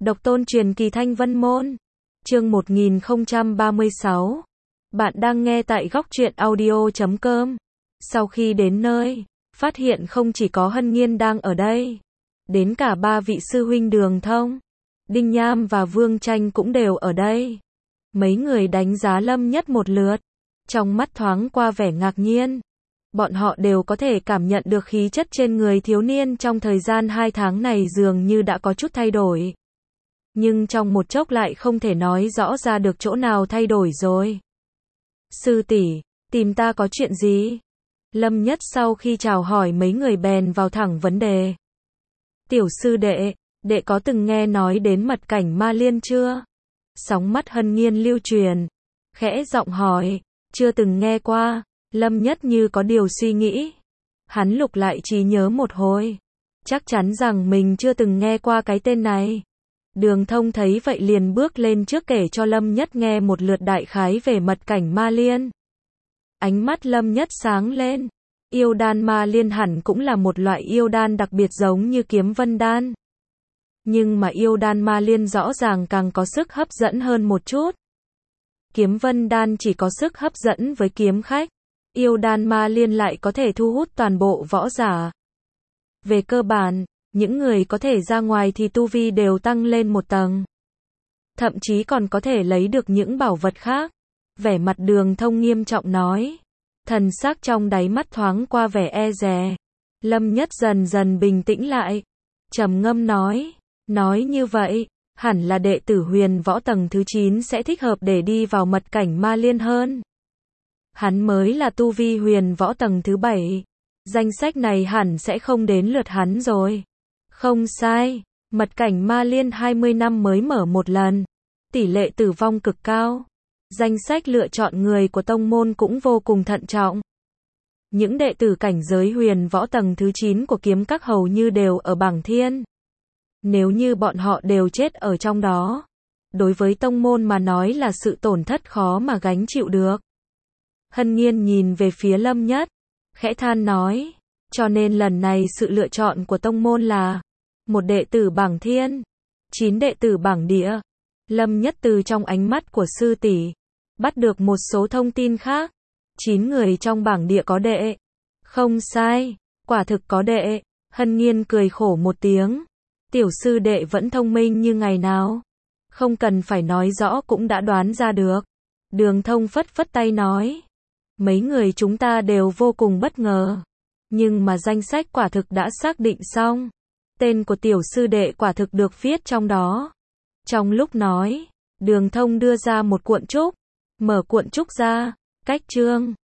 Độc tôn truyền kỳ Thanh Vân Môn. Chương 1036. Bạn đang nghe tại góc truyện audio.com. Sau khi đến nơi, phát hiện không chỉ có Hân Nhiên đang ở đây, đến cả ba vị sư huynh Đường Thông, Đinh Nham và Vương Tranh cũng đều ở đây. Mấy người đánh giá Lâm Nhất một lượt, trong mắt thoáng qua vẻ ngạc nhiên. Bọn họ đều có thể cảm nhận được khí chất trên người thiếu niên trong thời gian 2 tháng này dường như đã có chút thay đổi. Nhưng trong một chốc lại không thể nói rõ ra được chỗ nào thay đổi rồi. Sư tỷ, tìm ta có chuyện gì? Lâm Nhất sau khi chào hỏi mấy người bèn vào thẳng vấn đề. Tiểu sư đệ, đệ có từng nghe nói đến mật cảnh Ma Liên chưa? Sóng mắt Hân Nhiên lưu truyền, khẽ giọng hỏi, chưa từng nghe qua. Lâm Nhất như có điều suy nghĩ. Hắn lục lại trí nhớ một hồi, chắc chắn rằng mình chưa từng nghe qua cái tên này. Đường Thông thấy vậy liền bước lên trước kể cho Lâm Nhất nghe một lượt đại khái về mật cảnh Ma Liên. Ánh mắt Lâm Nhất sáng lên. Yêu đan Ma Liên hẳn cũng là một loại yêu đan đặc biệt giống như Kiếm Vân Đan. Nhưng mà yêu đan Ma Liên rõ ràng càng có sức hấp dẫn hơn một chút. Kiếm Vân Đan chỉ có sức hấp dẫn với kiếm khách. Yêu đan Ma Liên lại có thể thu hút toàn bộ võ giả. Về cơ bản, những người có thể ra ngoài thì tu vi đều tăng lên một tầng. Thậm chí còn có thể lấy được những bảo vật khác. Vẻ mặt Đường Thông nghiêm trọng nói. Thần sắc trong đáy mắt thoáng qua vẻ e dè. Lâm Nhất dần dần bình tĩnh lại. Trầm ngâm nói. Nói như vậy, hẳn là đệ tử huyền võ tầng thứ 9 sẽ thích hợp để đi vào mật cảnh Ma Liên hơn. Hắn mới là tu vi huyền võ tầng thứ 7. Danh sách này hẳn sẽ không đến lượt hắn rồi. Không sai, mật cảnh Ma Liên 20 năm mới mở một lần. Tỷ lệ tử vong cực cao. Danh sách lựa chọn người của tông môn cũng vô cùng thận trọng. Những đệ tử cảnh giới huyền võ tầng thứ 9 của kiếm các hầu như đều ở bảng thiên. Nếu như bọn họ đều chết ở trong đó, đối với tông môn mà nói là sự tổn thất khó mà gánh chịu được. Hân Nhiên nhìn về phía Lâm Nhất, khẽ than nói, cho nên lần này sự lựa chọn của tông môn là một đệ tử bảng thiên, 9 đệ tử bảng địa. Lâm Nhất từ trong ánh mắt của sư tỷ bắt được một số thông tin khác. 9 người trong bảng địa có đệ. Không sai, quả thực có đệ. Hân Nhiên cười khổ một tiếng. Tiểu sư đệ vẫn thông minh như ngày nào. Không cần phải nói rõ cũng đã đoán ra được. Đường Thông phất phất tay nói. Mấy người chúng ta đều vô cùng bất ngờ. Nhưng mà danh sách quả thực đã xác định xong. Tên của tiểu sư đệ quả thực được viết trong đó. Trong lúc nói, Đường Thông đưa ra một cuộn trúc. Mở cuộn trúc ra, cách chương.